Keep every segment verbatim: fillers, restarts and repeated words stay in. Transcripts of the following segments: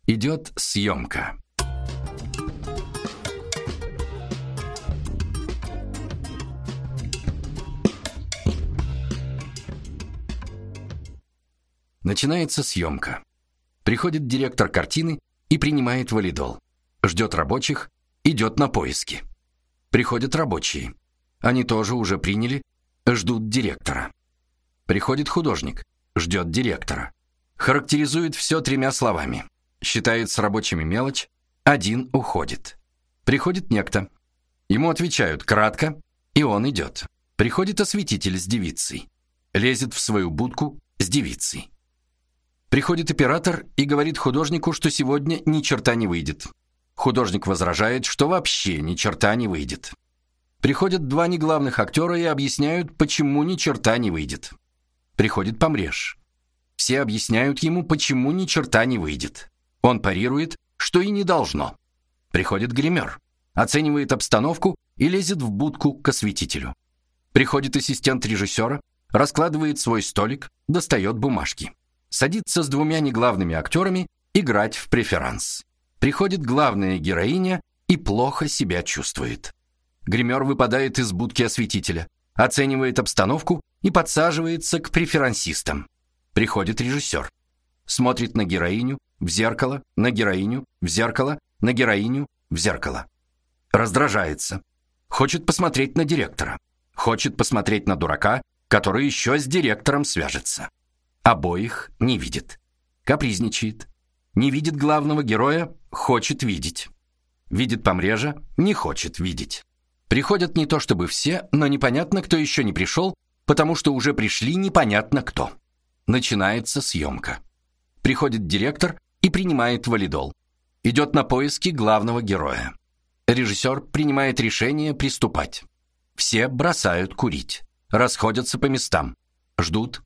Идет съемка. Начинается съемка. Приходит директор картины и принимает валидол. Ждет рабочих, идет на поиски. Приходят рабочие. Они тоже уже приняли, ждут директора. Приходит художник, ждет директора. Характеризует все тремя словами. Считает с рабочими мелочь, один уходит. Приходит некто. Ему отвечают кратко, и он идет. Приходит осветитель с девицей. Лезет в свою будку с девицей. Приходит оператор и говорит художнику, что сегодня ни черта не выйдет. Художник возражает, что вообще ни черта не выйдет. Приходят два неглавных актера и объясняют, почему ни черта не выйдет. Приходит помреж. Все объясняют ему, почему ни черта не выйдет. Он парирует, что и не должно. Приходит гример, оценивает обстановку и лезет в будку к осветителю. Приходит ассистент режиссера, раскладывает свой столик, достает бумажки. Садится с двумя неглавными актерами играть в преферанс. Приходит главная героиня и плохо себя чувствует. Гример выпадает из будки осветителя, оценивает обстановку и подсаживается к преферансистам. Приходит режиссер. Смотрит на героиню в зеркало, на героиню в зеркало, на героиню в зеркало. Раздражается. Хочет посмотреть на директора. Хочет посмотреть на дурака, который еще с директором свяжется. Обоих не видит. Капризничает. Не видит главного героя, хочет видеть. Видит помрежа, не хочет видеть. Приходят не то чтобы все, но непонятно, кто еще не пришел, потому что уже пришли непонятно кто. Начинается съемка. Приходит директор и принимает валидол. Идет на поиски главного героя. Режиссер принимает решение приступать. Все бросают курить. Расходятся по местам. Ждут.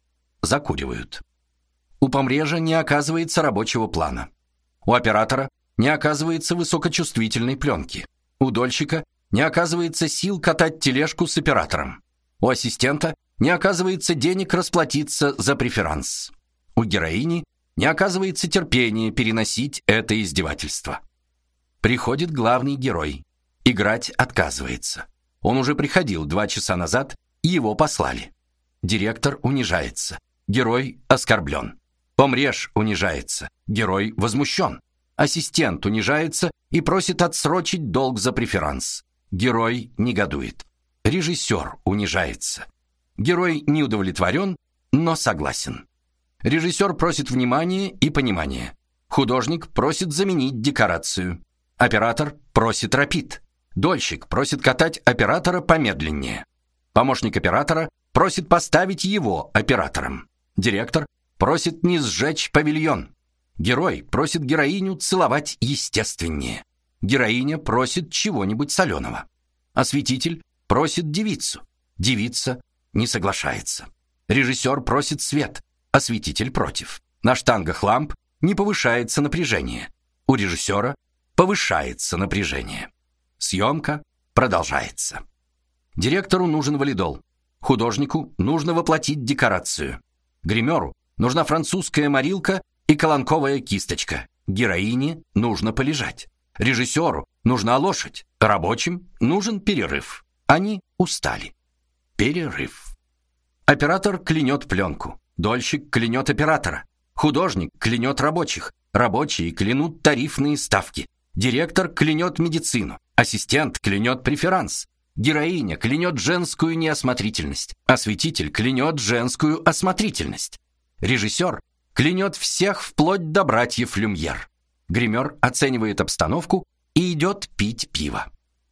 Закуривают. У помрежа не оказывается рабочего плана. У оператора не оказывается высокочувствительной пленки. У дольщика не оказывается сил катать тележку с оператором. У ассистента не оказывается денег расплатиться за преферанс. У героини не оказывается терпения переносить это издевательство. Приходит главный герой. Играть отказывается. Он уже приходил два часа назад, и его послали. Директор унижается. Герой оскорблен. Помреж унижается. Герой возмущен. Ассистент унижается и просит отсрочить долг за преферанс. Герой негодует. Режиссер унижается. Герой не удовлетворен, но согласен. Режиссер просит внимания и понимания. Художник просит заменить декорацию. Оператор просит рапид. Дольщик просит катать оператора помедленнее. Помощник оператора просит поставить его оператором. Директор просит не сжечь павильон. Герой просит героиню целовать естественнее. Героиня просит чего-нибудь соленого. Осветитель просит девицу. Девица не соглашается. Режиссер просит свет. Осветитель против. На штангах ламп не повышается напряжение. У режиссера повышается напряжение. Съемка продолжается. Директору нужен валидол. Художнику нужно воплотить декорацию. Гримеру нужна французская морилка и колонковая кисточка. Героине нужно полежать. Режиссеру нужна лошадь. Рабочим нужен перерыв. Они устали. Перерыв. Оператор клянет пленку. Дольщик клянет оператора. Художник клянет рабочих. Рабочие клянут тарифные ставки. Директор клянет медицину. Ассистент клянет преферанс. Героиня клянет женскую неосмотрительность. Осветитель клянет женскую осмотрительность. Режиссер клянет всех вплоть до братьев Люмьер. Гример оценивает обстановку и идет пить пиво.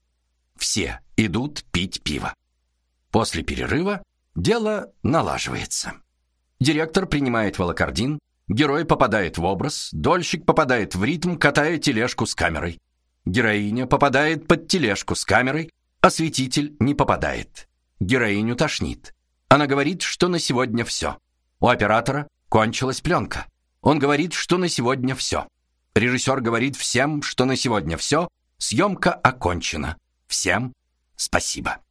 Все идут пить пиво. После перерыва дело налаживается. Директор принимает волокордин, герой попадает в образ, дольщик попадает в ритм, катая тележку с камерой. Героиня попадает под тележку с камерой, осветитель не попадает. Героиню тошнит. Она говорит, что на сегодня все. У оператора кончилась пленка. Он говорит, что на сегодня все. Режиссер говорит всем, что на сегодня все. Съемка окончена. Всем спасибо.